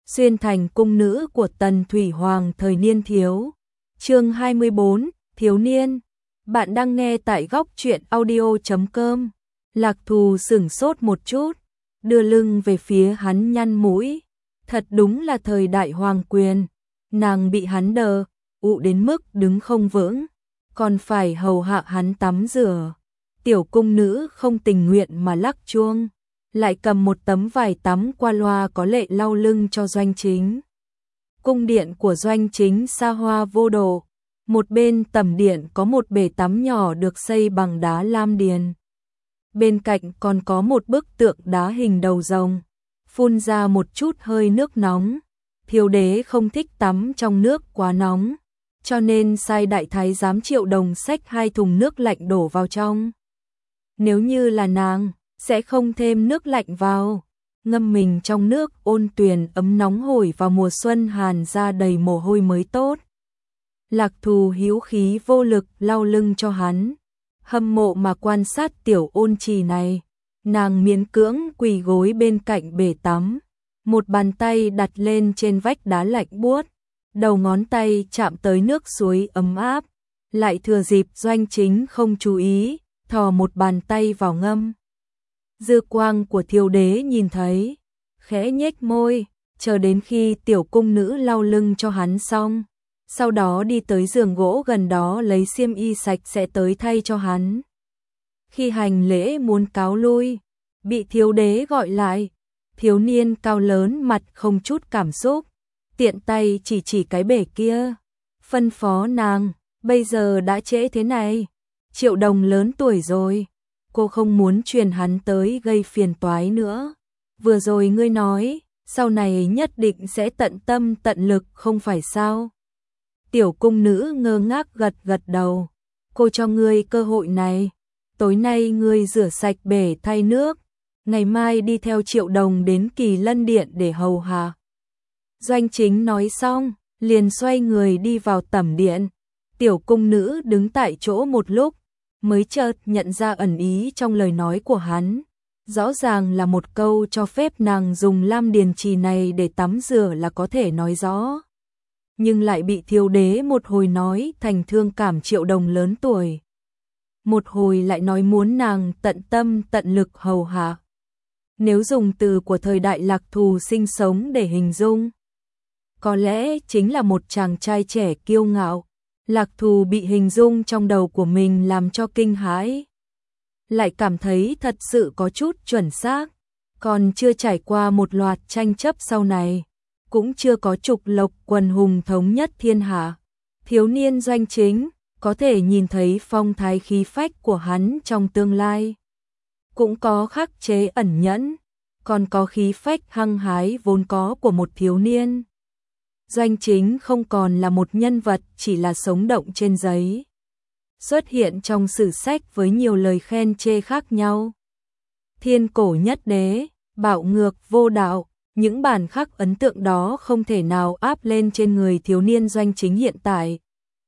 xuyên thành cung nữ của Tần Thủy Hoàng thời niên thiếu. Chương 24, thiếu niên. Bạn đang nghe tại góc truyện audio.com. Lạc Thù sửng sốt một chút, đưa lưng về phía hắn nhăn mũi. Thật đúng là thời đại hoàng quyền, nàng bị hắn đờ ụ đến mức đứng không vững, còn phải hầu hạ hắn tắm rửa. Tiểu cung nữ không tình nguyện mà lắc chuông, lại cầm một tấm vải tắm qua loa có lệ lau lưng cho Doanh Chính. Cung điện của Doanh Chính xa hoa vô độ, một bên tầm điện có một bể tắm nhỏ được xây bằng đá lam điền. Bên cạnh còn có một bức tượng đá hình đầu rồng, phun ra một chút hơi nước nóng. Thiếu đế không thích tắm trong nước quá nóng, cho nên sai đại thái giám Triệu Đồng xách 2 thùng nước lạnh đổ vào trong. Nếu như là nàng, sẽ không thêm nước lạnh vào, ngâm mình trong nước ôn tuyền ấm nóng hổi vào mùa xuân hàn ra đầy mồ hôi mới tốt. Lạc Thù hữu khí vô lực lau lưng cho hắn, hâm mộ mà quan sát tiểu ôn trì này. Nàng miễn cưỡng quỳ gối bên cạnh bể tắm, một bàn tay đặt lên trên vách đá lạnh buốt, đầu ngón tay chạm tới nước suối ấm áp, lại thừa dịp Doanh Chính không chú ý, thò một bàn tay vào ngâm. Dư quang của thiếu đế nhìn thấy, khẽ nhếch môi, chờ đến khi tiểu cung nữ lau lưng cho hắn xong, sau đó đi tới giường gỗ gần đó lấy xiêm y sạch sẽ tới thay cho hắn. Khi hành lễ muốn cáo lui, bị thiếu đế gọi lại, thiếu niên cao lớn mặt không chút cảm xúc, tiện tay chỉ cái bể kia, phân phó nàng, bây giờ đã trễ thế này, Triệu Đồng lớn tuổi rồi, cô không muốn truyền hắn tới gây phiền toái nữa. Vừa rồi ngươi nói, sau này nhất định sẽ tận tâm tận lực không phải sao? Tiểu cung nữ ngơ ngác gật gật đầu, cô cho ngươi cơ hội này, tối nay ngươi rửa sạch bể thay nước, ngày mai đi theo Triệu Đồng đến Kỳ Lân Điện để hầu hạ. Doanh Chính nói xong, liền xoay người đi vào tẩm điện. Tiểu cung nữ đứng tại chỗ một lúc, mới chợt nhận ra ẩn ý trong lời nói của hắn. Rõ ràng là một câu cho phép nàng dùng lam điền trì này để tắm rửa là có thể nói rõ. Nhưng lại bị thiếu đế một hồi nói thành thương cảm Triệu Đồng lớn tuổi. Một hồi lại nói muốn nàng tận tâm tận lực hầu hạ. Nếu dùng từ của thời đại Lạc Thù sinh sống để hình dung, có lẽ chính là một chàng trai trẻ kiêu ngạo. Lạc Thù bị hình dung trong đầu của mình làm cho kinh hãi, lại cảm thấy thật sự có chút chuẩn xác, còn chưa trải qua một loạt tranh chấp sau này, cũng chưa có trục lộc quần hùng thống nhất thiên hạ. Thiếu niên Doanh Chính có thể nhìn thấy phong thái khí phách của hắn trong tương lai, cũng có khắc chế ẩn nhẫn, còn có khí phách hăng hái vốn có của một thiếu niên. Doanh Chính không còn là một nhân vật chỉ là sống động trên giấy, xuất hiện trong sử sách với nhiều lời khen chê khác nhau. Thiên cổ nhất đế, bạo ngược vô đạo, những bản khắc ấn tượng đó không thể nào áp lên trên người thiếu niên Doanh Chính hiện tại.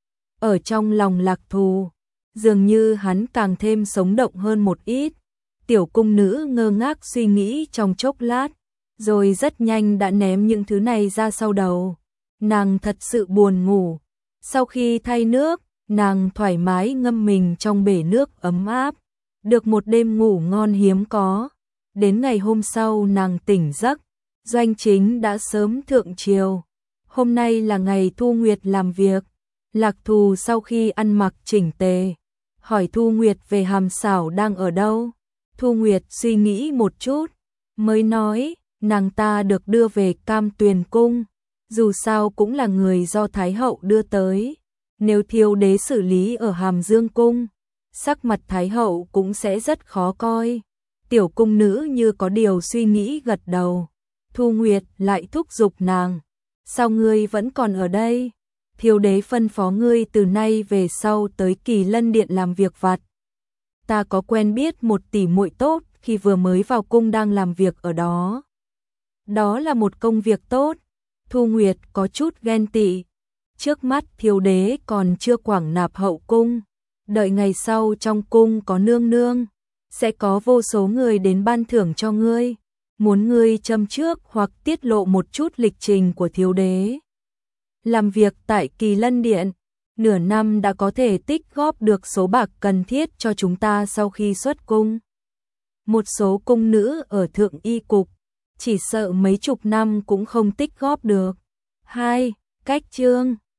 Ở trong lòng Lạc Thù, dường như hắn càng thêm sống động hơn một ít. Tiểu cung nữ ngơ ngác suy nghĩ trong chốc lát, rồi rất nhanh đã ném những thứ này ra sau đầu. Nàng thật sự buồn ngủ. Sau khi thay nước, nàng thoải mái ngâm mình trong bể nước ấm áp, được một đêm ngủ ngon hiếm có. Đến ngày hôm sau nàng tỉnh giấc, Doanh Chính đã sớm thượng triều. Hôm nay là ngày Thu Nguyệt làm việc. Lạc Thù sau khi ăn mặc chỉnh tề, hỏi Thu Nguyệt về Hàm Xảo đang ở đâu. Thu Nguyệt suy nghĩ một chút, mới nói nàng ta được đưa về Cam Tuyền Cung. Dù sao cũng là người do Thái Hậu đưa tới, nếu thiếu đế xử lý ở Hàm Dương Cung, sắc mặt Thái Hậu cũng sẽ rất khó coi. Tiểu cung nữ như có điều suy nghĩ gật đầu. Thu Nguyệt lại thúc giục nàng, sao ngươi vẫn còn ở đây? Thiếu đế phân phó ngươi từ nay về sau tới Kỳ Lân Điện làm việc vặt. Ta có quen biết một tỷ muội tốt khi vừa mới vào cung đang làm việc ở đó. Đó là một công việc tốt. Thu Nguyệt có chút ghen tị. Trước mắt thiếu đế còn chưa quảng nạp hậu cung, đợi ngày sau trong cung có nương nương, sẽ có vô số người đến ban thưởng cho ngươi. muốn ngươi châm trước hoặc tiết lộ một chút lịch trình của thiếu đế. Làm việc tại Kỳ Lân Điện, nửa năm đã có thể tích góp được số bạc cần thiết cho chúng ta sau khi xuất cung. Một số cung nữ ở Thượng Y Cục, chỉ sợ mấy chục năm cũng không tích góp được. 2. Cách chương